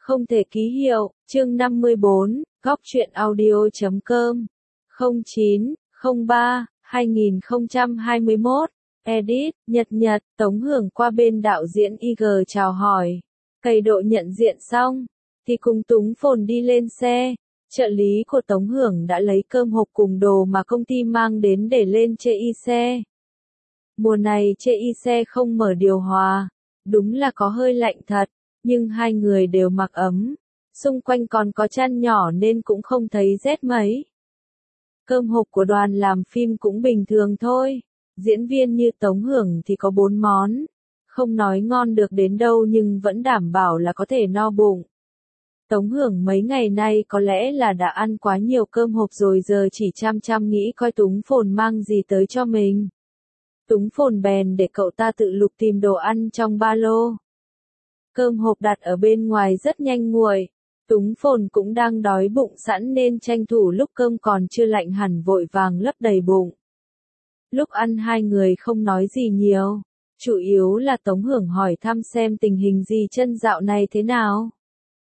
Không thể ký hiệu, chương 54, góc truyện audio.com 09/03/2021, edit, Nhật, Tống Hưởng qua bên đạo diễn IG chào hỏi. Cày độ nhận diện xong, thì cùng Túng Phồn đi lên xe. Trợ lý của Tống Hưởng đã lấy cơm hộp cùng đồ mà công ty mang đến để lên chê y xe. Mùa này chê y xe không mở điều hòa, đúng là có hơi lạnh thật, nhưng hai người đều mặc ấm. Xung quanh còn có chăn nhỏ nên cũng không thấy rét mấy. Cơm hộp của đoàn làm phim cũng bình thường thôi. Diễn viên như Tống Hưởng thì có 4 món. Không nói ngon được đến đâu nhưng vẫn đảm bảo là có thể no bụng. Tống Hưởng mấy ngày nay có lẽ là đã ăn quá nhiều cơm hộp rồi, giờ chỉ chăm chăm nghĩ coi Túng Phồn mang gì tới cho mình. Túng Phồn bèn để cậu ta tự lục tìm đồ ăn trong ba lô. Cơm hộp đặt ở bên ngoài rất nhanh nguội. Túng Phồn cũng đang đói bụng sẵn nên tranh thủ lúc cơm còn chưa lạnh hẳn vội vàng lấp đầy bụng. Lúc ăn hai người không nói gì nhiều, chủ yếu là Tống Hưởng hỏi thăm xem tình hình gì chân dạo này thế nào.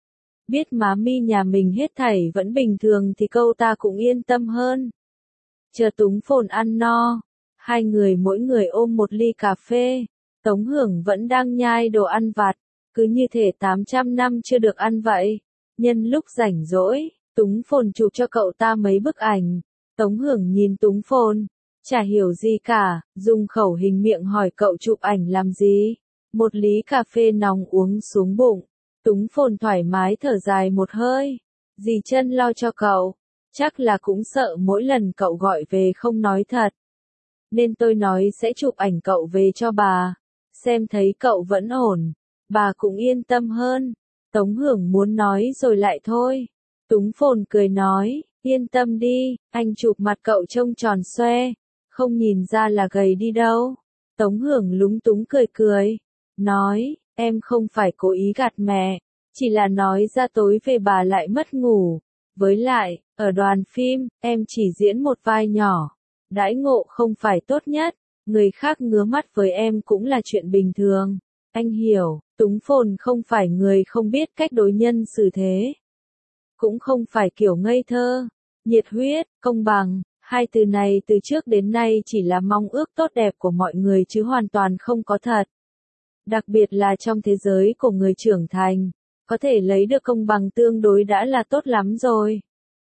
Biết má mi nhà mình hết thảy vẫn bình thường thì câu ta cũng yên tâm hơn. Chờ Túng Phồn ăn no, hai người mỗi người ôm một ly cà phê. Tống Hưởng vẫn đang nhai đồ ăn vặt, cứ như thể 800 năm chưa được ăn vậy. Nhân lúc rảnh rỗi, Túng Phồn chụp cho cậu ta mấy bức ảnh. Tống Hưởng nhìn Túng Phồn, chả hiểu gì cả, dùng khẩu hình miệng hỏi cậu chụp ảnh làm gì. Một ly cà phê nóng uống xuống bụng. Túng Phồn thoải mái thở dài một hơi. Dì Chân lo cho cậu, chắc là cũng sợ mỗi lần cậu gọi về không nói thật. Nên tôi nói sẽ chụp ảnh cậu về cho bà, xem thấy cậu vẫn ổn, bà cũng yên tâm hơn. Tống Hưởng muốn nói rồi lại thôi. Túng Phồn cười nói, yên tâm đi, anh chụp mặt cậu trông tròn xoe, không nhìn ra là gầy đi đâu. Tống Hưởng lúng túng cười, nói, em không phải cố ý gạt mẹ, chỉ là nói ra tối về bà lại mất ngủ. Với lại, ở đoàn phim, em chỉ diễn một vai nhỏ, đãi ngộ không phải tốt nhất, người khác ngứa mắt với em cũng là chuyện bình thường. Anh hiểu, Túng Phồn không phải người không biết cách đối nhân xử thế. Cũng không phải kiểu ngây thơ, nhiệt huyết, công bằng, hai từ này từ trước đến nay chỉ là mong ước tốt đẹp của mọi người chứ hoàn toàn không có thật. Đặc biệt là trong thế giới của người trưởng thành, có thể lấy được công bằng tương đối đã là tốt lắm rồi.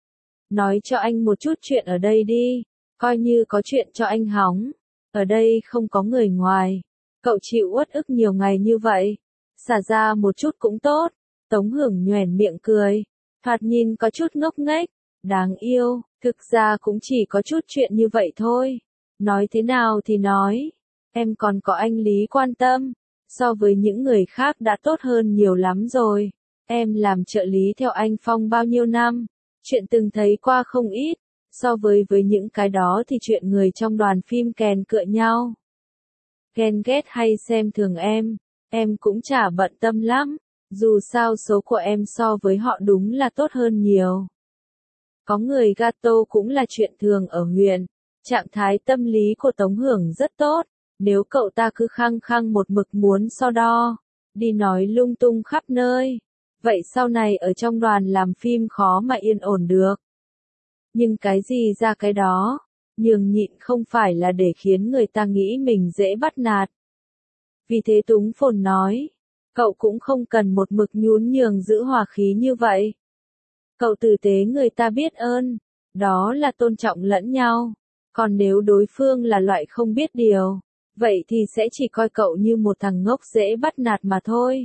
Nói cho anh một chút chuyện ở đây đi, coi như có chuyện cho anh hóng. Ở đây không có người ngoài. Cậu chịu uất ức nhiều ngày như vậy, xả ra một chút cũng tốt. Tống Hưởng nhoẻn miệng cười, thoạt nhìn có chút ngốc nghếch, đáng yêu, thực ra cũng chỉ có chút chuyện như vậy thôi. Nói thế nào thì nói, em còn có anh Lý quan tâm, so với những người khác đã tốt hơn nhiều lắm rồi. Em làm trợ lý theo anh Phong bao nhiêu năm, chuyện từng thấy qua không ít, so với những cái đó thì chuyện người trong đoàn phim kèn cựa nhau. Ghen ghét hay xem thường em cũng chả bận tâm lắm, dù sao số của em so với họ đúng là tốt hơn nhiều. Có người gato cũng là chuyện thường ở huyện. Trạng thái tâm lý của Tống Hưởng rất tốt, nếu cậu ta cứ khăng khăng một mực muốn so đo, đi nói lung tung khắp nơi, vậy sau này ở trong đoàn làm phim khó mà yên ổn được. Nhưng cái gì ra cái đó, nhường nhịn không phải là để khiến người ta nghĩ mình dễ bắt nạt. Vì thế Túng Phồn nói, cậu cũng không cần một mực nhún nhường giữ hòa khí như vậy. Cậu tử tế người ta biết ơn, đó là tôn trọng lẫn nhau. Còn nếu đối phương là loại không biết điều, vậy thì sẽ chỉ coi cậu như một thằng ngốc dễ bắt nạt mà thôi.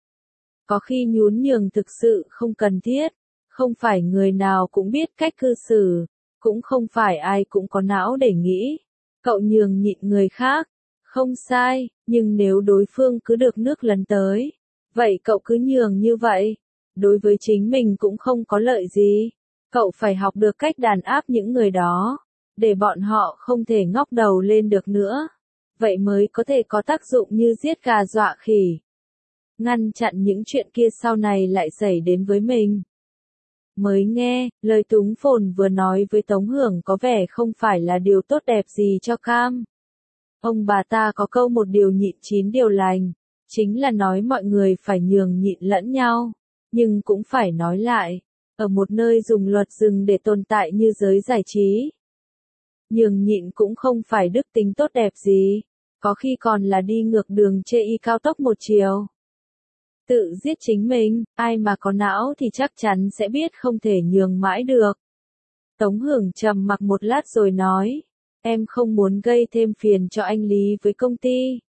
Có khi nhún nhường thực sự không cần thiết, không phải người nào cũng biết cách cư xử, cũng không phải ai cũng có não để nghĩ. Cậu nhường nhịn người khác, không sai, nhưng nếu đối phương cứ được nước lấn tới, vậy cậu cứ nhường như vậy, đối với chính mình cũng không có lợi gì. Cậu phải học được cách đàn áp những người đó, để bọn họ không thể ngóc đầu lên được nữa. Vậy mới có thể có tác dụng như giết gà dọa khỉ. Ngăn chặn những chuyện kia sau này lại xảy đến với mình. Mới nghe, lời Túng Phồn vừa nói với Tống Hưởng có vẻ không phải là điều tốt đẹp gì cho cam. Ông bà ta có câu một điều nhịn 9 điều lành, chính là nói mọi người phải nhường nhịn lẫn nhau. Nhưng cũng phải nói lại, ở một nơi dùng luật rừng để tồn tại như giới giải trí, nhường nhịn cũng không phải đức tính tốt đẹp gì, có khi còn là đi ngược đường chê y cao tốc một chiều. Tự giết chính mình, ai mà có não thì chắc chắn sẽ biết không thể nhường mãi được. Tống Hưởng trầm mặc một lát rồi nói, em không muốn gây thêm phiền cho anh Lý với công ty.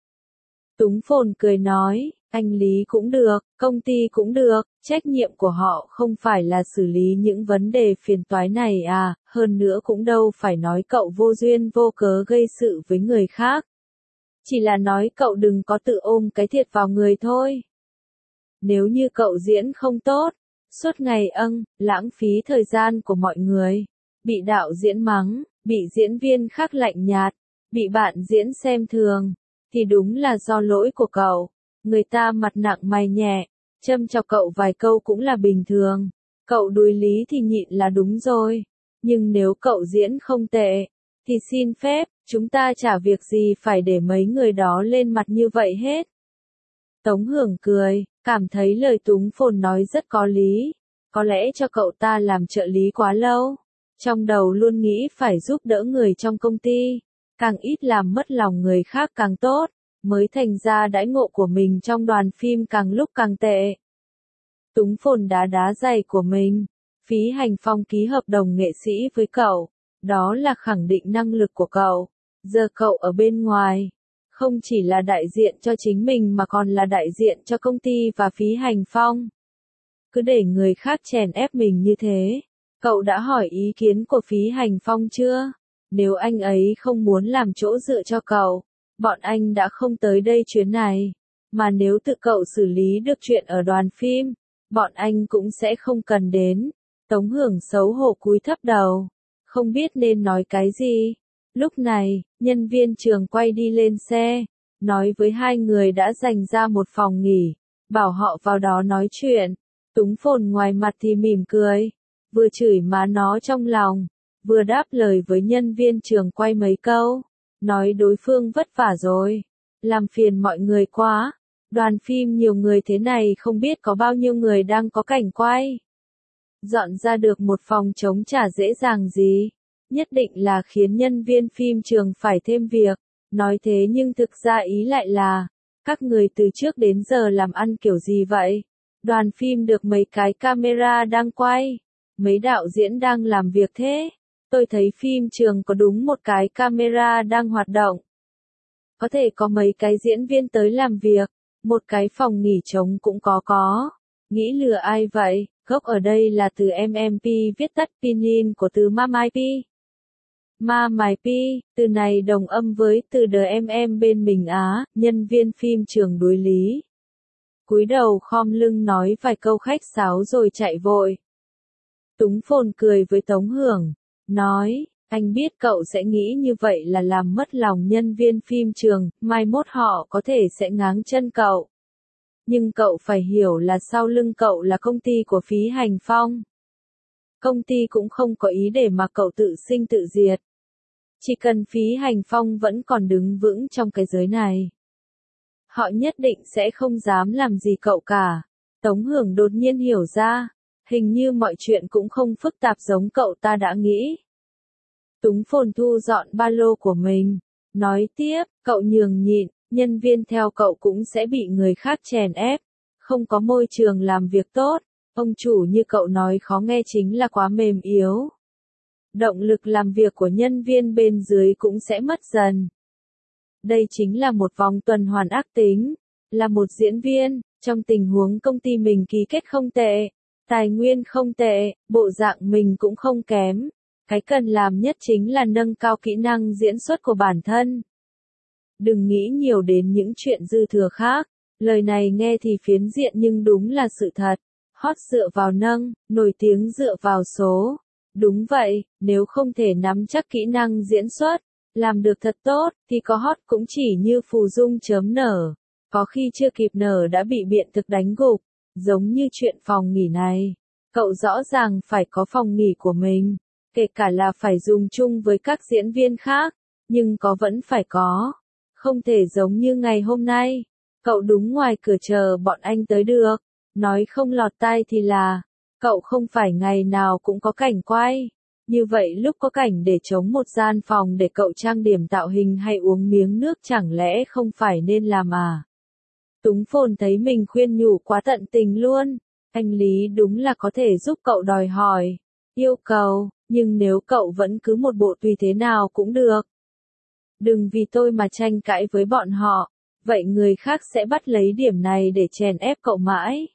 Túng Phồn cười nói, anh Lý cũng được, công ty cũng được, trách nhiệm của họ không phải là xử lý những vấn đề phiền toái này à, hơn nữa cũng đâu phải nói cậu vô duyên vô cớ gây sự với người khác. Chỉ là nói cậu đừng có tự ôm cái thiệt vào người thôi. Nếu như cậu diễn không tốt, suốt ngày lãng phí thời gian của mọi người, bị đạo diễn mắng, bị diễn viên khác lạnh nhạt, bị bạn diễn xem thường, thì đúng là do lỗi của cậu. Người ta mặt nặng mày nhẹ, châm chọc cậu vài câu cũng là bình thường. Cậu đuổi lý thì nhịn là đúng rồi. Nhưng nếu cậu diễn không tệ, thì xin phép, chúng ta chả việc gì phải để mấy người đó lên mặt như vậy hết. Tống Hưởng cười, cảm thấy lời Túng Phồn nói rất có lý. Có lẽ cho cậu ta làm trợ lý quá lâu. Trong đầu luôn nghĩ phải giúp đỡ người trong công ty. Càng ít làm mất lòng người khác càng tốt. Mới thành ra đãi ngộ của mình trong đoàn phim càng lúc càng tệ. Túng Phồn đá đá giày của mình. Phí Hành Phong ký hợp đồng nghệ sĩ với cậu. Đó là khẳng định năng lực của cậu. Giờ cậu ở bên ngoài. Không chỉ là đại diện cho chính mình mà còn là đại diện cho công ty và Phí Hành Phong. Cứ để người khác chèn ép mình như thế. Cậu đã hỏi ý kiến của Phí Hành Phong chưa? Nếu anh ấy không muốn làm chỗ dựa cho cậu, bọn anh đã không tới đây chuyến này. Mà nếu tự cậu xử lý được chuyện ở đoàn phim, bọn anh cũng sẽ không cần đến. Tống Hưởng xấu hổ cúi thấp đầu. Không biết nên nói cái gì. Lúc này, nhân viên trường quay đi lên xe, nói với hai người đã dành ra một phòng nghỉ, bảo họ vào đó nói chuyện. Túng Phồn ngoài mặt thì mỉm cười, vừa chửi má nó trong lòng, vừa đáp lời với nhân viên trường quay mấy câu, nói đối phương vất vả rồi, làm phiền mọi người quá, đoàn phim nhiều người thế này không biết có bao nhiêu người đang có cảnh quay. Dọn ra được một phòng trống chả dễ dàng gì. Nhất định là khiến nhân viên phim trường phải thêm việc. Nói thế nhưng thực ra ý lại là, các người từ trước đến giờ làm ăn kiểu gì vậy? Đoàn phim được mấy cái camera đang quay, mấy đạo diễn đang làm việc thế. Tôi thấy phim trường có đúng một cái camera đang hoạt động. Có thể có mấy cái diễn viên tới làm việc, một cái phòng nghỉ trống cũng có. Nghĩ lừa ai vậy? Gốc ở đây là từ MMP viết tắt pinin của từ MMIP. Ma mài pi, từ này đồng âm với từ DMM bên mình Á, nhân viên phim trường đối lý. Cúi đầu khom lưng nói vài câu khách sáo rồi chạy vội. Túng Phồn cười với Tống Hưởng, nói, anh biết cậu sẽ nghĩ như vậy là làm mất lòng nhân viên phim trường, mai mốt họ có thể sẽ ngáng chân cậu. Nhưng cậu phải hiểu là sau lưng cậu là công ty của Phí Hành Phong. Công ty cũng không có ý để mà cậu tự sinh tự diệt. Chỉ cần Phí Hành Phong vẫn còn đứng vững trong cái giới này, họ nhất định sẽ không dám làm gì cậu cả. Tống Hưởng đột nhiên hiểu ra, hình như mọi chuyện cũng không phức tạp giống cậu ta đã nghĩ. Túng Phồn thu dọn ba lô của mình, nói tiếp, cậu nhường nhịn, nhân viên theo cậu cũng sẽ bị người khác chèn ép, không có môi trường làm việc tốt, ông chủ như cậu nói khó nghe chính là quá mềm yếu. Động lực làm việc của nhân viên bên dưới cũng sẽ mất dần. Đây chính là một vòng tuần hoàn ác tính. Là một diễn viên, trong tình huống công ty mình ký kết không tệ, tài nguyên không tệ, bộ dạng mình cũng không kém. Cái cần làm nhất chính là nâng cao kỹ năng diễn xuất của bản thân. Đừng nghĩ nhiều đến những chuyện dư thừa khác. Lời này nghe thì phiến diện nhưng đúng là sự thật. Hot dựa vào nâng, nổi tiếng dựa vào số. Đúng vậy, nếu không thể nắm chắc kỹ năng diễn xuất, làm được thật tốt, thì có hot cũng chỉ như phù dung chớm nở. Có khi chưa kịp nở đã bị biện thực đánh gục. Giống như chuyện phòng nghỉ này. Cậu rõ ràng phải có phòng nghỉ của mình. Kể cả là phải dùng chung với các diễn viên khác. Nhưng có vẫn phải có. Không thể giống như ngày hôm nay. Cậu đúng ngoài cửa chờ bọn anh tới được. Nói không lọt tai thì là, cậu không phải ngày nào cũng có cảnh quay. Như vậy lúc có cảnh để trống một gian phòng để cậu trang điểm tạo hình hay uống miếng nước chẳng lẽ không phải nên làm à? Túng Phồn thấy mình khuyên nhủ quá tận tình luôn. Anh Lý đúng là có thể giúp cậu đòi hỏi, yêu cầu, nhưng nếu cậu vẫn cứ một bộ tùy thế nào cũng được. Đừng vì tôi mà tranh cãi với bọn họ, vậy người khác sẽ bắt lấy điểm này để chèn ép cậu mãi.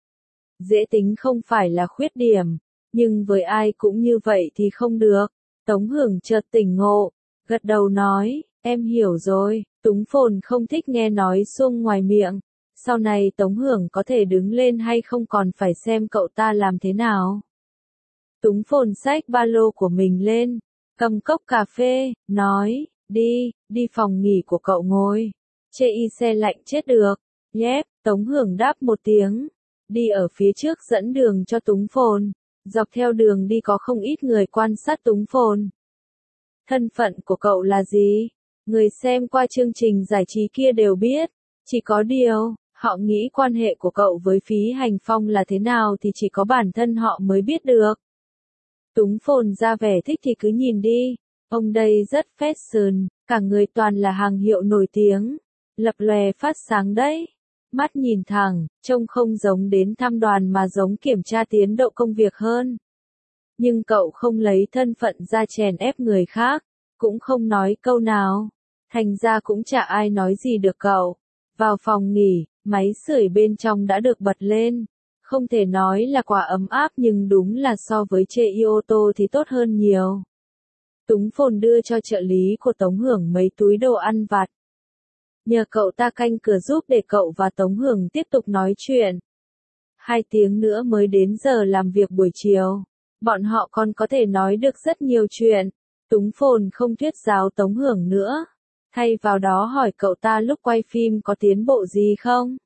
Dễ tính không phải là khuyết điểm, nhưng với ai cũng như vậy thì không được. Tống Hưởng chợt tỉnh ngộ, gật đầu nói, em hiểu rồi. Túng Phồn không thích nghe nói suông ngoài miệng. Sau này Tống Hưởng có thể đứng lên hay không còn phải xem cậu ta làm thế nào. Túng Phồn xách ba lô của mình lên, cầm cốc cà phê, nói, đi phòng nghỉ của cậu ngồi. Chê y xe lạnh chết được. Yep, Tống Hưởng đáp một tiếng. Đi ở phía trước dẫn đường cho Túng Phồn. Dọc theo đường đi có không ít người quan sát Túng Phồn. Thân phận của cậu là gì? Người xem qua chương trình giải trí kia đều biết. Chỉ có điều, họ nghĩ quan hệ của cậu với Phí Hành Phong là thế nào thì chỉ có bản thân họ mới biết được. Túng Phồn ra vẻ thích thì cứ nhìn đi. Ông đây rất fashion, cả người toàn là hàng hiệu nổi tiếng. Lập lòe phát sáng đấy. Mắt nhìn thẳng, trông không giống đến thăm đoàn mà giống kiểm tra tiến độ công việc hơn. Nhưng cậu không lấy thân phận ra chèn ép người khác, cũng không nói câu nào. Thành ra cũng chả ai nói gì được cậu. Vào phòng nghỉ, máy sưởi bên trong đã được bật lên. Không thể nói là quá ấm áp nhưng đúng là so với chê y ô tô thì tốt hơn nhiều. Túng Phồn đưa cho trợ lý của Tống Hưởng mấy túi đồ ăn vặt. Nhờ cậu ta canh cửa giúp để cậu và Tống Hưởng tiếp tục nói chuyện. 2 tiếng nữa mới đến giờ làm việc buổi chiều. Bọn họ còn có thể nói được rất nhiều chuyện. Túng Phồn không thuyết giáo Tống Hưởng nữa. Thay vào đó hỏi cậu ta lúc quay phim có tiến bộ gì không?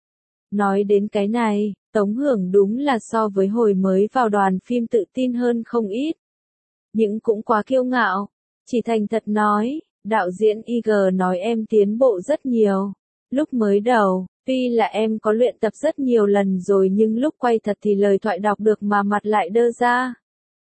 Nói đến cái này, Tống Hưởng đúng là so với hồi mới vào đoàn phim tự tin hơn không ít. Nhưng cũng quá kiêu ngạo. Chỉ thành thật nói, đạo diễn IG nói em tiến bộ rất nhiều. Lúc mới đầu, tuy là em có luyện tập rất nhiều lần rồi nhưng lúc quay thật thì lời thoại đọc được mà mặt lại đơ ra.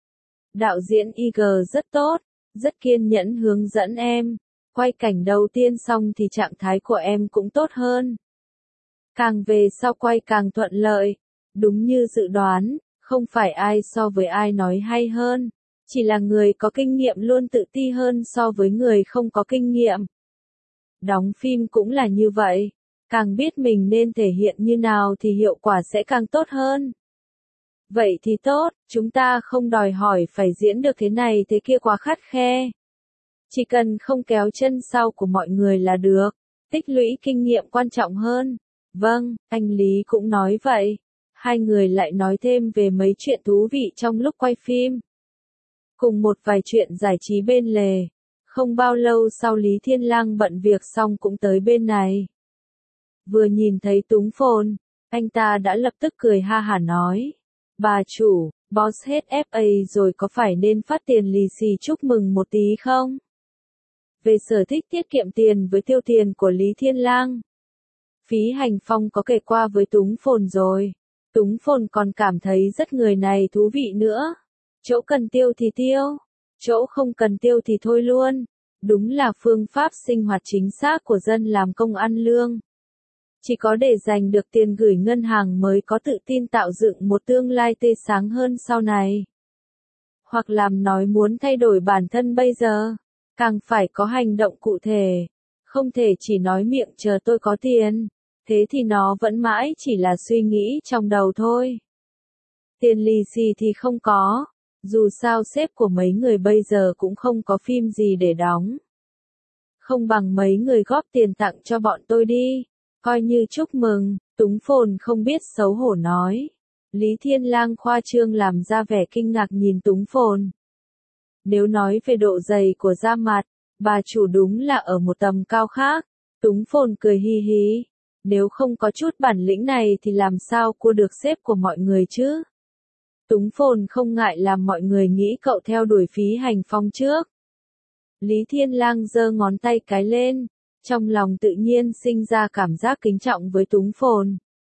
Đạo diễn IG rất tốt, rất kiên nhẫn hướng dẫn em. Quay cảnh đầu tiên xong thì trạng thái của em cũng tốt hơn. Càng về sau quay càng thuận lợi. Đúng như dự đoán, không phải ai so với ai nói hay hơn. Chỉ là người có kinh nghiệm luôn tự ti hơn so với người không có kinh nghiệm. Đóng phim cũng là như vậy. Càng biết mình nên thể hiện như nào thì hiệu quả sẽ càng tốt hơn. Vậy thì tốt, chúng ta không đòi hỏi phải diễn được thế này thế kia quá khắt khe. Chỉ cần không kéo chân sau của mọi người là được. Tích lũy kinh nghiệm quan trọng hơn. Vâng, anh Lý cũng nói vậy. Hai người lại nói thêm về mấy chuyện thú vị trong lúc quay phim. Cùng một vài chuyện giải trí bên lề. Không bao lâu sau Lý Thiên Lang bận việc xong cũng tới bên này. Vừa nhìn thấy Túng Phồn, anh ta đã lập tức cười ha hả nói. Bà chủ, boss hết FA rồi có phải nên phát tiền lì xì chúc mừng một tí không? Về sở thích tiết kiệm tiền với tiêu tiền của Lý Thiên Lang. Phí Hành Phong có kể qua với Túng Phồn rồi. Túng Phồn còn cảm thấy rất người này thú vị nữa. Chỗ cần tiêu thì tiêu, chỗ không cần tiêu thì thôi luôn. Đúng là phương pháp sinh hoạt chính xác của dân làm công ăn lương. Chỉ có để giành được tiền gửi ngân hàng mới có tự tin tạo dựng một tương lai tươi sáng hơn sau này. Hoặc làm nói muốn thay đổi bản thân bây giờ, càng phải có hành động cụ thể. Không thể chỉ nói miệng chờ tôi có tiền, thế thì nó vẫn mãi chỉ là suy nghĩ trong đầu thôi. Tiền lì xì thì không có, dù sao sếp của mấy người bây giờ cũng không có phim gì để đóng. Không bằng mấy người góp tiền tặng cho bọn tôi đi, coi như chúc mừng. Túng Phồn không biết xấu hổ nói. Lý Thiên Lang khoa trương làm ra vẻ kinh ngạc nhìn Túng Phồn. Nếu nói về độ dày của da mặt, bà chủ đúng là ở một tầm cao khác. Túng Phồn cười hi hi. Nếu không có chút bản lĩnh này thì làm sao cua được sếp của mọi người chứ? Túng Phồn không ngại làm mọi người nghĩ cậu theo đuổi Phí Hành Phong trước. Lý Thiên Lang giơ ngón tay cái lên, trong lòng tự nhiên sinh ra cảm giác kính trọng với Túng Phồn.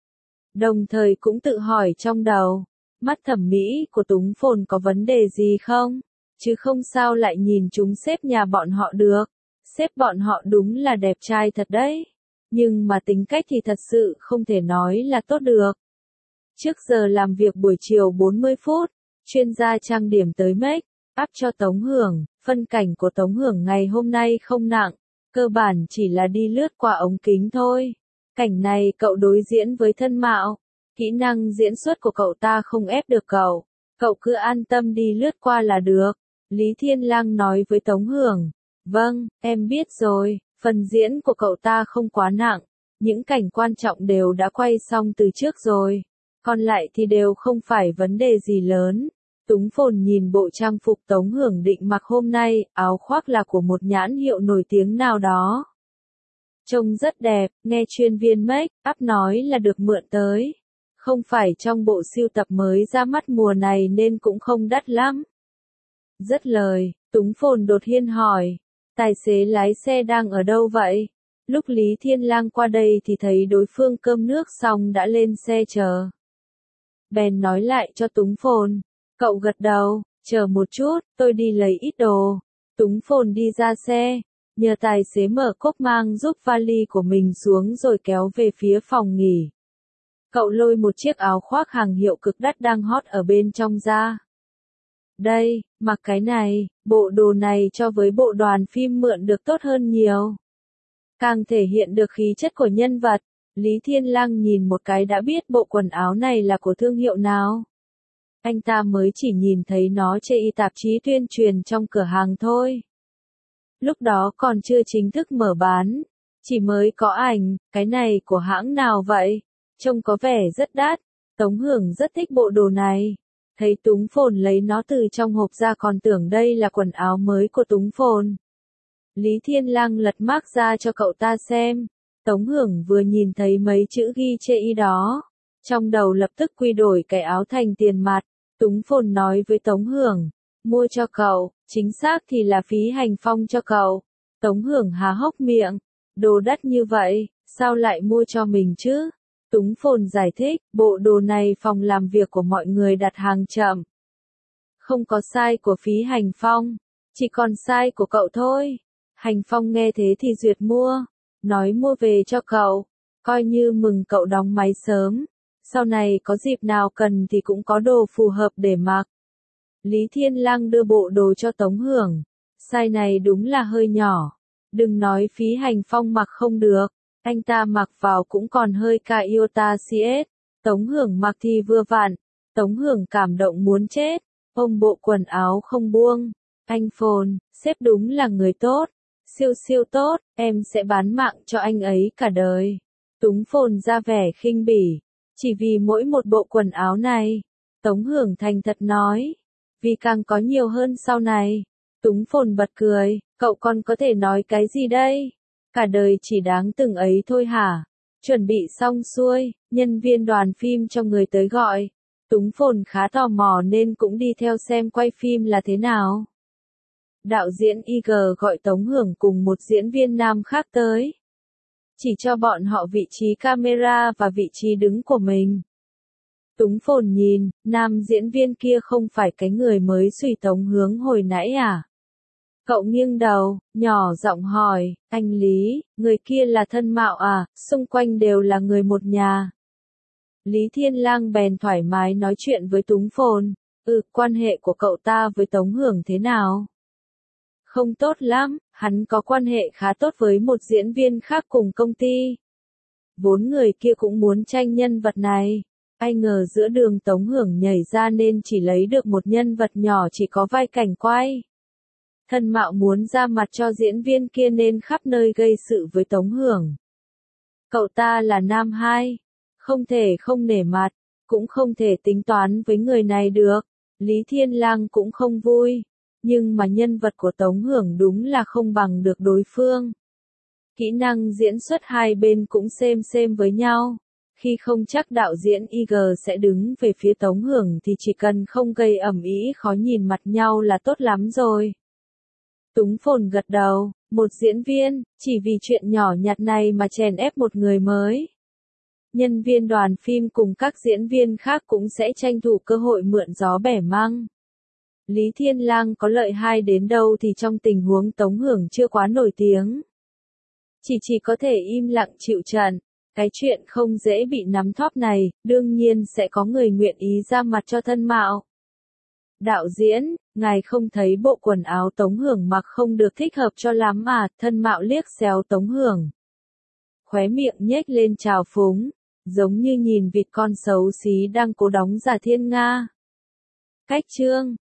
Đồng thời cũng tự hỏi trong đầu, mắt thẩm mỹ của Túng Phồn có vấn đề gì không? Chứ không sao lại nhìn chúng sếp nhà bọn họ được. Sếp bọn họ đúng là đẹp trai thật đấy. Nhưng mà tính cách thì thật sự không thể nói là tốt được. Trước giờ làm việc buổi chiều 40 phút, chuyên gia trang điểm tới make up cho Tống Hưởng, phân cảnh của Tống Hưởng ngày hôm nay không nặng, cơ bản chỉ là đi lướt qua ống kính thôi. Cảnh này cậu đối diễn với thân mạo, kỹ năng diễn xuất của cậu ta không ép được cậu cứ an tâm đi lướt qua là được. Lý Thiên Lang nói với Tống Hưởng, vâng, em biết rồi, phần diễn của cậu ta không quá nặng, những cảnh quan trọng đều đã quay xong từ trước rồi, còn lại thì đều không phải vấn đề gì lớn. Túng Phồn nhìn bộ trang phục Tống Hưởng định mặc hôm nay, áo khoác là của một nhãn hiệu nổi tiếng nào đó. Trông rất đẹp, nghe chuyên viên make up nói là được mượn tới. Không phải trong bộ sưu tập mới ra mắt mùa này nên cũng không đắt lắm. Dứt lời, Túng Phồn đột nhiên hỏi, tài xế lái xe đang ở đâu vậy? Lúc Lý Thiên Lang qua đây thì thấy đối phương cơm nước xong đã lên xe chờ. Bèn nói lại cho Túng Phồn, cậu gật đầu, chờ một chút, tôi đi lấy ít đồ. Túng Phồn đi ra xe, nhờ tài xế mở cốp mang giúp vali của mình xuống rồi kéo về phía phòng nghỉ. Cậu lôi một chiếc áo khoác hàng hiệu cực đắt đang hot ở bên trong ra. Đây, mặc cái này, bộ đồ này cho với bộ đoàn phim mượn được tốt hơn nhiều. Càng thể hiện được khí chất của nhân vật, Lý Thiên Lang nhìn một cái đã biết bộ quần áo này là của thương hiệu nào. Anh ta mới chỉ nhìn thấy nó trên tạp chí tuyên truyền trong cửa hàng thôi. Lúc đó còn chưa chính thức mở bán, chỉ mới có ảnh, cái này của hãng nào vậy? Trông có vẻ rất đắt, Tống Hưởng rất thích bộ đồ này. Thấy Túng Phồn lấy nó từ trong hộp ra còn tưởng đây là quần áo mới của Túng Phồn. Lý Thiên Lang lật mác ra cho cậu ta xem. Tống Hưởng vừa nhìn thấy mấy chữ ghi chê y đó, trong đầu lập tức quy đổi cái áo thành tiền mặt. Túng Phồn nói với Tống Hưởng, mua cho cậu, chính xác thì là phí hành phong cho cậu. Tống Hưởng há hốc miệng, đồ đắt như vậy, sao lại mua cho mình chứ? Túng Phồn giải thích, bộ đồ này phòng làm việc của mọi người đặt hàng chậm. Không có sai của phí hành phong, chỉ còn sai của cậu thôi. Hành phong nghe thế thì duyệt mua, nói mua về cho cậu, coi như mừng cậu đóng máy sớm. Sau này có dịp nào cần thì cũng có đồ phù hợp để mặc. Lý Thiên Lang đưa bộ đồ cho Tống Hưởng. Size này đúng là hơi nhỏ. Đừng nói phí hành phong mặc không được. Anh ta mặc vào cũng còn hơi ca iota CS. Tống Hưởng mặc thì vừa vặn. Tống Hưởng cảm động muốn chết. Ôm bộ quần áo không buông. Anh Phồn, sếp đúng là người tốt. Siêu siêu tốt, em sẽ bán mạng cho anh ấy cả đời. Túng Phồn ra vẻ khinh bỉ. Chỉ vì mỗi một bộ quần áo này. Tống Hưởng thành thật nói. Vì càng có nhiều hơn sau này. Túng Phồn bật cười, cậu còn có thể nói cái gì đây? Cả đời chỉ đáng từng ấy thôi hả? Chuẩn bị xong xuôi, nhân viên đoàn phim cho người tới gọi. Túng Phồn khá tò mò nên cũng đi theo xem quay phim là thế nào. Đạo diễn IG gọi Tống Hưởng cùng một diễn viên nam khác tới. Chỉ cho bọn họ vị trí camera và vị trí đứng của mình. Túng Phồn nhìn, nam diễn viên kia không phải cái người mới suy Tống Hướng hồi nãy à? Cậu nghiêng đầu, nhỏ giọng hỏi, anh Lý, người kia là thân mạo à, xung quanh đều là người một nhà. Lý Thiên Lang bèn thoải mái nói chuyện với Túng Phồn, quan hệ của cậu ta với Tống Hưởng thế nào? Không tốt lắm, hắn có quan hệ khá tốt với một diễn viên khác cùng công ty. Vốn người kia cũng muốn tranh nhân vật này. Ai ngờ giữa đường Tống Hưởng nhảy ra nên chỉ lấy được một nhân vật nhỏ chỉ có vài cảnh quay. Thân mạo muốn ra mặt cho diễn viên kia nên khắp nơi gây sự với Tống Hưởng. Cậu ta là nam hai, không thể không nể mặt, cũng không thể tính toán với người này được. Lý Thiên Lang cũng không vui, nhưng mà nhân vật của Tống Hưởng đúng là không bằng được đối phương. Kỹ năng diễn xuất hai bên cũng xem với nhau. Khi không chắc đạo diễn IG sẽ đứng về phía Tống Hưởng thì chỉ cần không gây ầm ĩ khó nhìn mặt nhau là tốt lắm rồi. Túng Phồn gật đầu, một diễn viên, chỉ vì chuyện nhỏ nhặt này mà chèn ép một người mới. nhân viên đoàn phim cùng các diễn viên khác cũng sẽ tranh thủ cơ hội mượn gió bẻ măng. Lý Thiên Lang có lợi hai đến đâu thì trong tình huống Tống Hưởng chưa quá nổi tiếng. Chỉ có thể im lặng chịu trận. Cái chuyện không dễ bị nắm thóp này, đương nhiên sẽ có người nguyện ý ra mặt cho thân mạo. Đạo diễn, ngài không thấy bộ quần áo Tống Hưởng mặc không được thích hợp cho lắm à, thân mạo liếc xéo Tống Hưởng. Khóe miệng nhếch lên trào phúng, giống như nhìn vịt con xấu xí đang cố đóng giả thiên nga. Cách chương